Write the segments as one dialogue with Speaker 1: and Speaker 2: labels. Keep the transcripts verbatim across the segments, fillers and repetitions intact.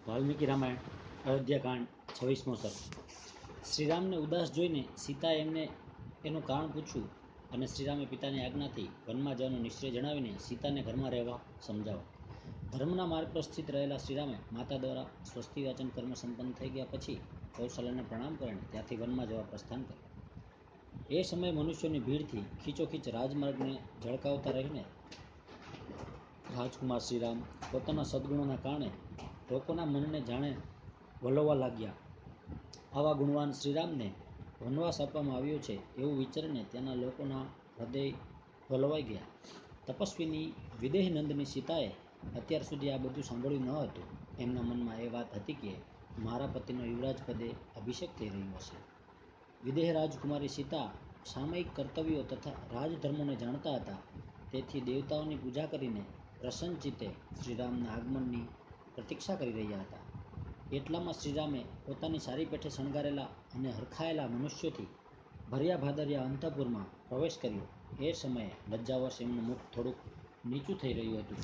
Speaker 1: વાલ્મીકી રામાયણ અયોધ્યાકાંડ છવ્વીસમો સર્ગ। શ્રીરામને ઉદાસ જોઈને સીતાએ એમને એનું કારણ પૂછ્યું અને શ્રીરામે પિતાની આજ્ઞાથી વનમાં જવાનો નિશ્ચય જણાવીને સીતાને ઘરમાં રહેવા સમજાવો। ધર્મના માર્ગ પર સ્થિત રહેલા શ્રીરામે માતા દ્વારા સ્વસ્તિ વાચન કર્મ સંપન્ન થઈ ગયા પછી કૌશલ્યને પ્રણામ કરીને ત્યાંથી વનમાં જવા પ્રસ્થાન કર્યું। એ સમયે મનુષ્યોની ભીડથી ખીચોખીચ રાજમાર્ગને ઝળકાવતા રહીને રાજકુમાર શ્રીરામ પોતાના સદગુણોના કારણે લોકોના મનને જાણે વલોવા લાગ્યા। આવા ગુણવાન શ્રીરામને વનવાસ આપવામાં આવ્યો છે એવું વિચારીને ત્યાંના લોકોના હૃદય વલોવાઈ ગયા। તપસ્વીની વિદેહનંદની સીતાએ અત્યાર સુધી આ બધું સાંભળ્યું ન હતું। એમના મનમાં એ વાત હતી કે મારા પતિનો યુવરાજ પદે અભિષેક થઈ રહ્યો હશે। વિદેહ રાજકુમારી સીતા સામયિક કર્તવ્યો તથા રાજધર્મોને જાણતા હતા, તેથી દેવતાઓની પૂજા કરીને પ્રસન્નચિત્તે શ્રીરામના આગમનની પ્રતીક્ષા કરી રહ્યા હતા। એટલામાં શ્રીરામે પોતાની સારી પેઠે શણગારેલા અને હરખાયેલા મનુષ્યોથી ભર્યા ભાદર્યા અંતઃપુરમાં પ્રવેશ કર્યો। એ સમયે લજ્જાવશ એમનું મુખ થોડુંક નીચું થઈ રહ્યું હતું।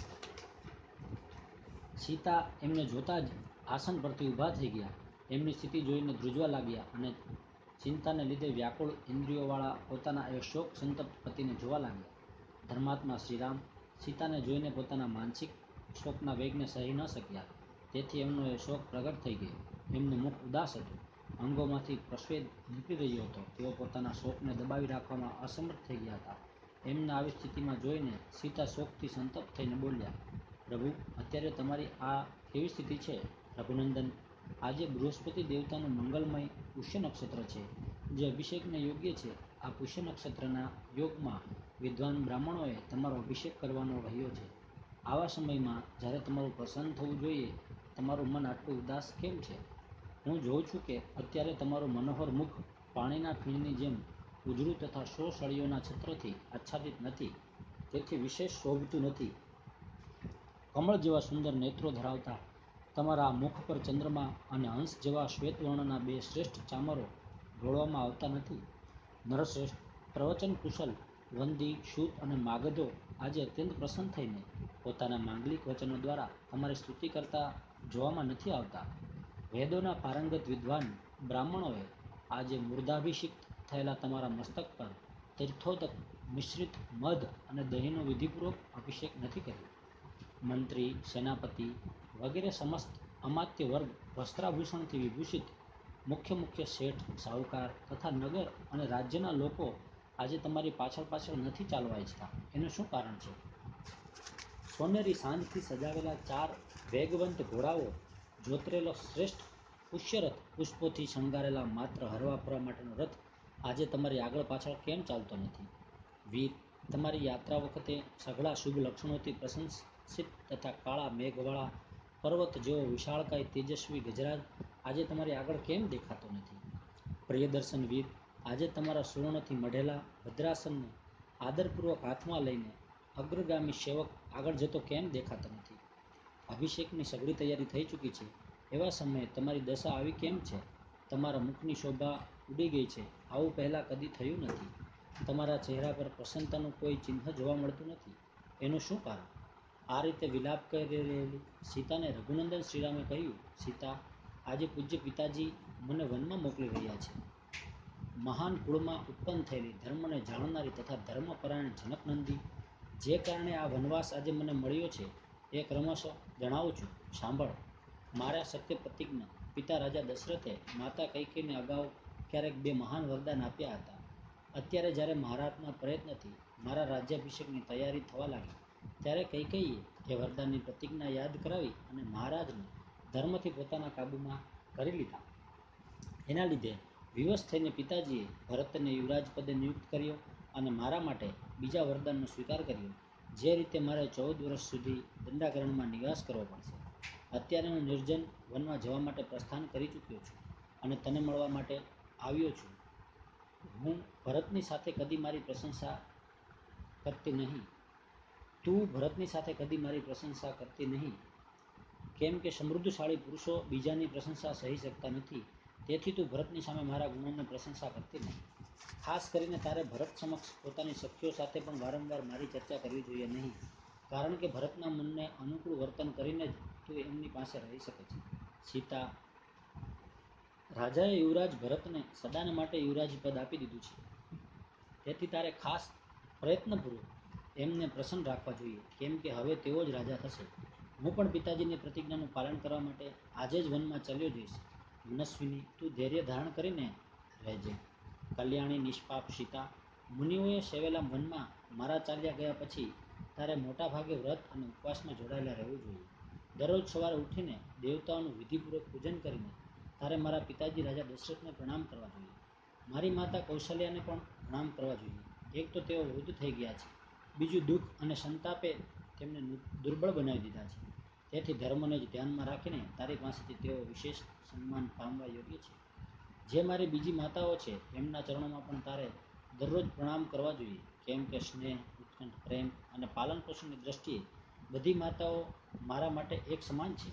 Speaker 1: સીતા એમને જોતા જ આસન પરથી ઊભા થઈ ગયા। એમની સ્થિતિ જોઈને ધ્રુજવા લાગ્યા અને ચિંતાને લીધે વ્યાકુળ ઇન્દ્રિયોવાળા પોતાના એ શોક સંતપ્ત પતિને જોવા લાગ્યા। ધર્માત્મા શ્રીરામ સીતાને જોઈને પોતાના માનસિક શોકના વેગને સહી ન શક્યા, તેથી એમનો એ શોક પ્રગટ થઈ ગયો। એમનું મુખ ઉદાસ હતું, અંગોમાંથી પ્રસ્વેદ નીકળી રહ્યો હતો। તેઓ પોતાના શોકને દબાવી રાખવામાં અસમર્થ થઈ ગયા હતા। એમને આવી સ્થિતિમાં જોઈને સીતા શોકથી સંતપ્ત થઈને બોલ્યા, પ્રભુ, અત્યારે તમારી આ કેવી સ્થિતિ છે? રઘુનંદન, આજે બૃહસ્પતિ દેવતાનું મંગલમય પુષ્ય નક્ષત્ર છે, જે અભિષેકને યોગ્ય છે। આ પુષ્ય નક્ષત્રના યોગમાં વિદ્વાન બ્રાહ્મણોએ તમારો અભિષેક કરવાનો રહ્યો છે। આવા સમયમાં જ્યારે તમારું પ્રસન્ન થવું જોઈએ, તમારું મન આટલું ઉદાસ કેમ છે? હું જોઉં છું કે અત્યારે તમારું મનોહર મુખ પાણીના ફીણની જેમ ઉજળું તથા સો સળીઓના છત્રથી આચ્છાદિત નથી, તેથી વિશેષ શોભતું નથી। કમળ જેવા સુંદર નેત્રો ધરાવતા તમારા મુખ પર ચંદ્રમા અને હંસ જેવા શ્વેતવર્ણના બે શ્રેષ્ઠ ચામરો ડોળવામાં આવતા નથી। નરશ્રેષ્ઠ, પ્રવચન કુશલ વંદી, સૂત અને માગધો આજે અત્યંત પ્રસન્ન થઈને પોતાના માંગલિક વચનો દ્વારા તમારી સ્તુતિ કરતા જોવામાં નથી આવતા। વેદોના પારંગત વિદ્વાન બ્રાહ્મણોએ આજે મૂર્ધાભિષિક્ત થયેલા તમારા મસ્તક પર તીર્થોદક મિશ્રિત મધ અને દહીંનો વિધિપૂર્વક અભિષેક નથી કર્યો। મંત્રી, સેનાપતિ વગેરે સમસ્ત અમાત્ય વર્ગ વસ્ત્રાભૂષણથી વિભૂષિત, મુખ્ય મુખ્ય શેઠ, સાહુકાર તથા નગર અને રાજ્યના લોકો આજે તમારી પાછળ પાછળ નથી ચાલવા ઈચ્છતા। એનું શું કારણ છે? સોનેરી સાંજથી સજાવેલા ચાર વેગવંત ઘોડાઓ, જોતરેલો શ્રેષ્ઠ પુષ્યરથ, પુષ્પોથી શણગારેલા માત્ર હરવા ફરવા માટેનો રથ આજે તમારી આગળ પાછળ કેમ ચાલતો નથી? વીર, તમારી યાત્રા વખતે સઘળા શુભ લક્ષણોથી પ્રશંસિત તથા કાળા મેઘવાળા પર્વત જેવો વિશાળકાય તેજસ્વી ગજરાજ આજે તમારી આગળ કેમ દેખાતો નથી? પ્રિયદર્શન વીર, આજે તમારા સુવર્ણથી મઢેલા ભદ્રાસનને આદરપૂર્વક હાથમાં લઈને અગ્રગામી સેવક આગળ જતો કેમ દેખાતો નથી? અભિષેકની સઘળી તૈયારી થઈ ચૂકી છે, એવા સમયે તમારી દશા આવી કેમ છે? તમારા મુખની શોભા ઉડી ગઈ છે, આવું પહેલાં કદી થયું નથી। તમારા ચહેરા પર પ્રસન્નતાનું કોઈ ચિહ્ન જોવા મળતું નથી, એનું શું કારણ? આ રીતે વિલાપ કરી રહેલી સીતાને રઘુનંદન શ્રીરામે કહ્યું, સીતા, આજે પૂજ્ય પિતાજી મને વનમાં મોકલી રહ્યા છે। મહાન કુળમાં ઉત્પન્ન થયેલી, ધર્મને જાણનારી તથા ધર્મપરાયણ જનકનંદી, જે કારણે આ વનવાસ આજે મને મળ્યો છે, એ ક્રમશઃ જણાવું છું, સાંભળ। મારા સત્ય પ્રતિજ્ઞ પિતા રાજા દશરથે માતા કૈકેયીને અગાઉ ક્યારેક બે મહાન વરદાન આપ્યા હતા। અત્યારે જ્યારે મહારાજના પ્રયત્નથી મારા રાજ્યાભિષેકની તૈયારી થવા લાગી, ત્યારે કૈકેયીએ એ વરદાનની પ્રતિજ્ઞા યાદ કરાવી અને મહારાજને ધર્મથી પોતાના કાબૂમાં કરી લીધા। એના લીધે વિવશ થઈને પિતાજીએ ભરતને યુવરાજ પદે નિયુક્ત કર્યો અને મારા માટે બીજા વરદાનનો સ્વીકાર કર્યો, જે રીતે મારે ચૌદ વર્ષ સુધી દંડારણ્યમાં નિવાસ કરવો પડશે। અત્યારે હું નિર્જન વનમાં જવા માટે પ્રસ્થાન કરી ચૂક્યો છું અને તને મળવા માટે આવ્યો છું। હું ભરતની સાથે કદી મારી પ્રશંસા કરતી નહીં, તું ભરતની સાથે કદી મારી પ્રશંસા કરતી નહીં, કેમ કે સમૃદ્ધિશાળી પુરુષો બીજાની પ્રશંસા સહી શકતા નથી, તેથી તું ભરતની સામે મારા ગુણોની પ્રશંસા કરતી નહીં। ખાસ કરીને તારે ભરત સમક્ષ પોતાની સખીઓ સાથે પણ વારંવાર મારી ચર્ચા કરવી જોઈએ નહીં, કારણ કે ભરતના મનને અનુકૂળ વર્તન કરીને જ તું એમની પાસે રહી શકે છે। સીતા, રાજાએ યુવરાજ ભરતને સદાને માટે યુવરાજ પદ આપી દીધું છે, તેથી તારે ખાસ પ્રયત્નપૂર્વક એમને પ્રસન્ન રાખવા જોઈએ, કેમ કે હવે તેઓ જ રાજા થશે. હું પણ પિતાજીની પ્રતિજ્ઞાનું પાલન કરવા માટે આજે જ વનમાં ચાલ્યો જઈશ. મનસ્વીની, તું ધૈર્ય ધારણ કરીને રહેજે. કલ્યાણી, નિષ્પાપ સીતા, મુનિઓએ સેવેલા વનમાં મારા ચાલ્યા ગયા પછી તારે મોટા ભાગે વ્રત અને ઉપવાસમાં જોડાયેલા રહેવું જોઈએ. દરરોજ સવારે ઉઠીને દેવતાઓનું વિધિપૂર્વક પૂજન કરીને તારે મારા પિતાજી રાજા દશરથને પ્રણામ કરવા જોઈએ. મારી માતા કૌશલ્યાને પણ પ્રણામ કરવા જોઈએ. એક તો તેઓ વૃદ્ધ થઈ ગયા છે, બીજું દુઃખ અને સંતાપે તેમને દુર્બળ બનાવી દીધા છે. તેથી ધર્મને જ ધ્યાનમાં રાખીને તારી પાસેથી તેઓ વિશેષ સન્માન પામવા યોગ્ય છે. જે મારી બીજી માતાઓ છે એમના ચરણોમાં પણ તારે દરરોજ પ્રણામ કરવા જોઈએ, કેમ કે સ્નેહ, ઉત્કંઠ, પ્રેમ અને પાલન પોષણની દ્રષ્ટિએ બધી માતાઓ મારા માટે એક સમાન છે.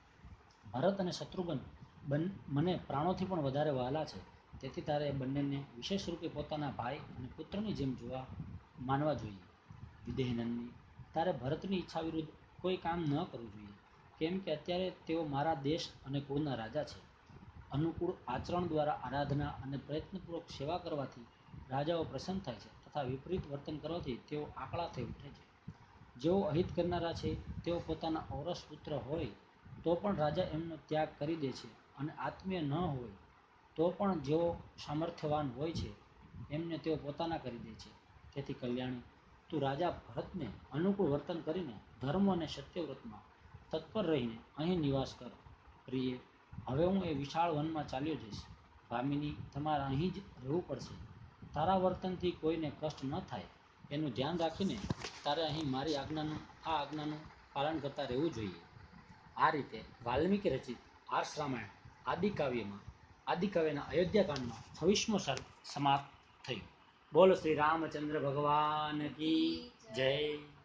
Speaker 1: ભરત અને શત્રુઘ્ન બન મને પ્રાણોથી પણ વધારે વહાલા છે, તેથી તારે બંનેને વિશેષ રૂપે પોતાના ભાઈ અને પુત્રની જેમ જોવા માનવા જોઈએ. વિદેહનંદની, તારે ભરતની ઈચ્છા વિરુદ્ધ કોઈ કામ ન કરવું જોઈએ, કેમ કે અત્યારે તેઓ મારા દેશ અને કુળના રાજા છે. અનુકૂળ આચરણ દ્વારા આરાધના અને પ્રયત્નપૂર્વક સેવા કરવાથી રાજાઓ પ્રસન્ન થાય છે, તથા વિપરીત વર્તન કરવાથી તેઓ આકળા થઈ ઉઠે છે. જેઓ અહિત કરનારા છે તેઓ પોતાના ઔરસ પુત્ર હોય તો પણ રાજા એમનો ત્યાગ કરી દે છે, અને આત્મીય ન હોય તો પણ જેઓ સામર્થ્યવાન હોય છે એમને તેઓ પોતાના કરી દે છે. તેથી કલ્યાણી, તું રાજા ભરતને અનુકૂળ વર્તન કરીને ધર્મ અને સત્યવ્રતમાં તત્પર રહીને અહીં નિવાસ કર. પ્રિય, હવે હું એ વિશાળ વનમાં ચાલ્યો જઈશ. ભામિની, તમારે અહીં જ રહેવું પડશે. તારા વર્તનથી કોઈને કષ્ટ ન થાય એનું ધ્યાન રાખીને તારે અહીં મારી આજ્ઞાનું આ આજ્ઞાનું પાલન કરતા રહેવું જોઈએ. આ રીતે વાલ્મીકી રચિત આર્ષ રામાયણ આદિકાવ્યમાં આદિકાવ્યના અયોધ્યાકાંડમાં છવ્વીસમો સર્ગ સમાપ્ત થયો. બોલો શ્રી રામચંદ્ર ભગવાન કી જય.